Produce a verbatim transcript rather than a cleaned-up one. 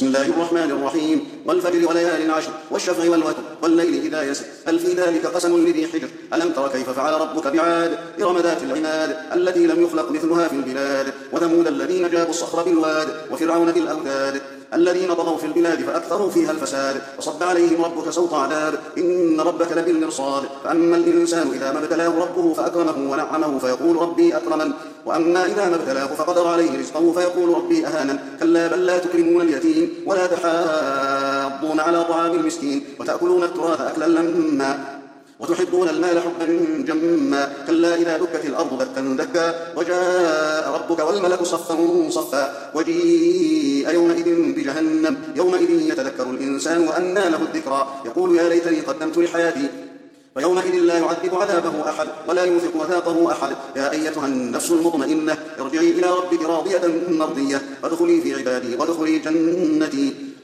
بسم الله الرحمن الرحيم والفجر وليال عشر والشفع والوتر والليل إذا يسر هل في ذلك قسم لذي حجر ألم تر كيف فعل ربك بعاد إرم ذات العماد التي لم يخلق مثلها في البلاد وثمود الذين جابوا الصخر بالواد وفرعون ذي الأوتاد الذين طغوا في البلاد فأكثروا فيها الفساد وصب عليهم ربك سوط عذاب إن ربك لبالمرصاد فأما الإنسان إذا ما ابتلاه ربه فأكرمه ونعمه فيقول ربي أكرمن وأما إذا ما ابتلاه فقدر عليه رزقه فيقول ربي أهانن كلا بل لا تكرمون اليتيم ولا تحاضون على طعام المسكين وتأكلون التراث أكلا لما وتحبون المال حبا جما كلا إذا دكت الأرض دكا دكا وجاء ربك والملك صفا صفا وجيء يومئذ بجهنم يومئذ يتذكر الإنسان وأنى له الذكرى يقول يا ليتني قدمت لحياتي فيومئذ لا يعذب عذابه أحد ولا يوثق وثاقه أحد يا أيتها النفس المطمئنة ارجعي إلى ربك راضية مرضية وادخلي في عبادي وادخلي جنتي